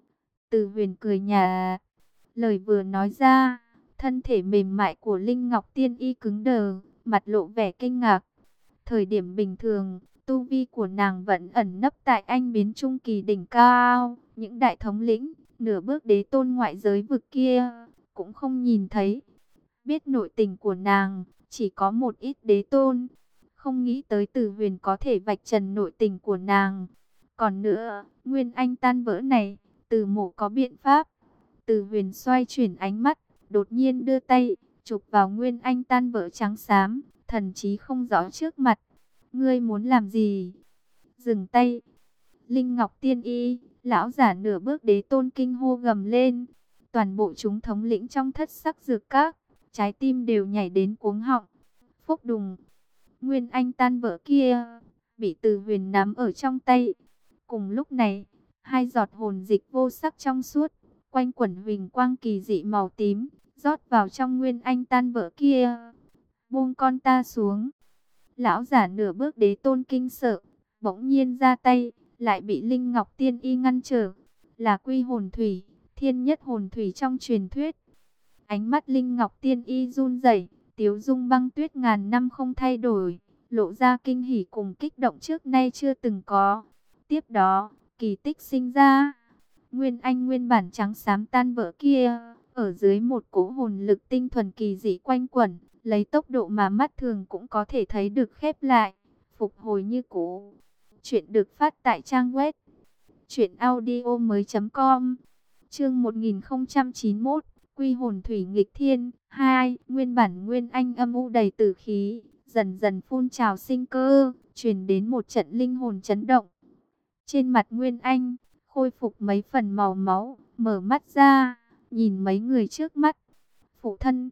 Từ Huyền cười nhạt, lời vừa nói ra, thân thể mềm mại của Linh Ngọc Tiên Y cứng đờ, mặt lộ vẻ kinh ngạc. Thời điểm bình thường, tu vi của nàng vẫn ẩn nấp tại anh biến trung kỳ đỉnh cao, những đại thống lĩnh, nửa bước đế tôn ngoại giới vực kia, cũng không nhìn thấy. Biết nội tình của nàng, chỉ có một ít đế tôn. Không nghĩ tới Từ Huyền có thể vạch trần nội tình của nàng. Còn nữa, Nguyên Anh tan vỡ này, Từ Mộ có biện pháp. Từ Huyền xoay chuyển ánh mắt, đột nhiên đưa tay, chụp vào Nguyên Anh tan vỡ trắng xám, thần trí không rõ trước mặt. Ngươi muốn làm gì? Dừng tay. Linh Ngọc Tiên Y, lão giả nửa bước đế tôn kinh hô gầm lên. Toàn bộ chúng thống lĩnh trong thất sắc dược các, trái tim đều nhảy đến cuống họng. Phốc đùng, Nguyên Anh tan vỡ kia, bị Từ Huyền nắm ở trong tay. Cùng lúc này, hai giọt hồn dịch vô sắc trong suốt, quanh quẩn huỳnh quang kỳ dị màu tím, rót vào trong Nguyên Anh tan vỡ kia. Buông con ta xuống. Lão giả nửa bước đế tôn kinh sợ, bỗng nhiên ra tay, lại bị Linh Ngọc Tiên Y ngăn trở. Là quy hồn thủy, thiên nhất hồn thủy trong truyền thuyết. Ánh mắt Linh Ngọc Tiên Y run rẩy, tiếu dung băng tuyết ngàn năm không thay đổi, lộ ra kinh hỉ cùng kích động trước nay chưa từng có. Tiếp đó, kỳ tích sinh ra. Nguyên Anh nguyên bản trắng xám tan vỡ kia, ở dưới một cỗ hồn lực tinh thuần kỳ dị quanh quẩn, lấy tốc độ mà mắt thường cũng có thể thấy được khép lại, phục hồi như cũ. Chuyện được phát tại trang web truyện audio mới chấm com. Chương một nghìn không trăm chín mươi mốt, Quy hồn thủy nghịch thiên hai. Nguyên bản Nguyên Anh âm u đầy tử khí, dần dần phun trào sinh cơ, truyền đến một trận linh hồn chấn động. Trên mặt Nguyên Anh khôi phục mấy phần màu máu, mở mắt ra, nhìn mấy người trước mắt. Phụ thân,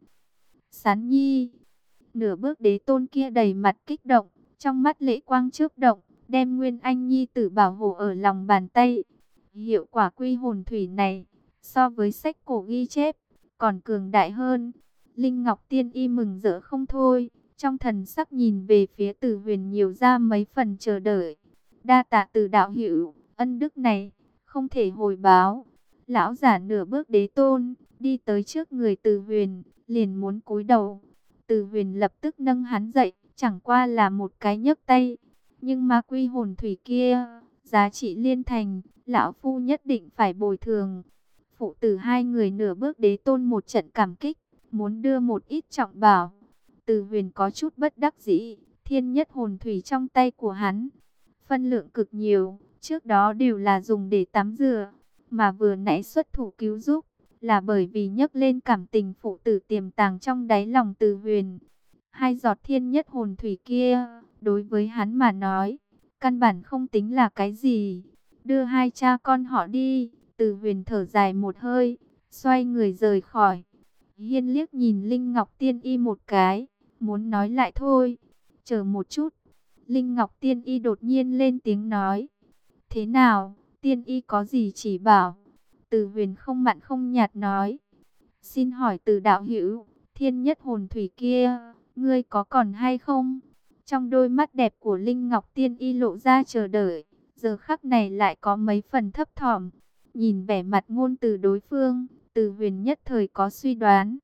Sán Nhi. Nửa bước đế tôn kia đầy mặt kích động, trong mắt lệ quang chớp động, đem Nguyên Anh Nhi tử bảo hộ ở lòng bàn tay. Hiệu quả quy hồn thủy này, so với sách cổ ghi chép, còn cường đại hơn. Linh Ngọc Tiên Y mừng rỡ không thôi, trong thần sắc nhìn về phía Từ Huyền nhiều ra mấy phần chờ đợi. Đa tạ Từ đạo hữu, ân đức này không thể hồi báo. Lão giả nửa bước đế tôn, đi tới trước người Từ Huyền, liền muốn cúi đầu. Từ Huyền lập tức nâng hắn dậy, chẳng qua là một cái nhấc tay. Nhưng mà quy hồn thủy kia, giá trị liên thành, lão phu nhất định phải bồi thường. Phụ tử hai người nửa bước đế tôn một trận cảm kích, muốn đưa một ít trọng bảo. Từ Huyền có chút bất đắc dĩ, thiên nhất hồn thủy trong tay của hắn, phân lượng cực nhiều, trước đó đều là dùng để tắm rửa, mà vừa nãy xuất thủ cứu giúp, là bởi vì nhấc lên cảm tình phụ tử tiềm tàng trong đáy lòng Từ Huyền. Hai giọt thiên nhất hồn thủy kia, đối với hắn mà nói, căn bản không tính là cái gì. Đưa hai cha con họ đi. Từ Huyền thở dài một hơi, xoay người rời khỏi. Hiên liếc nhìn Linh Ngọc Tiên Y một cái, muốn nói lại thôi. Chờ một chút. Linh Ngọc Tiên Y đột nhiên lên tiếng nói. Thế nào, Tiên Y có gì chỉ bảo? Từ Huyền không mặn không nhạt nói. Xin hỏi Từ đạo hữu, thiên nhất hồn thủy kia, ngươi có còn hay không? Trong đôi mắt đẹp của Linh Ngọc Tiên Y lộ ra chờ đợi, giờ khắc này lại có mấy phần thấp thỏm. Nhìn vẻ mặt ngôn từ đối phương, Từ Huyền nhất thời có suy đoán.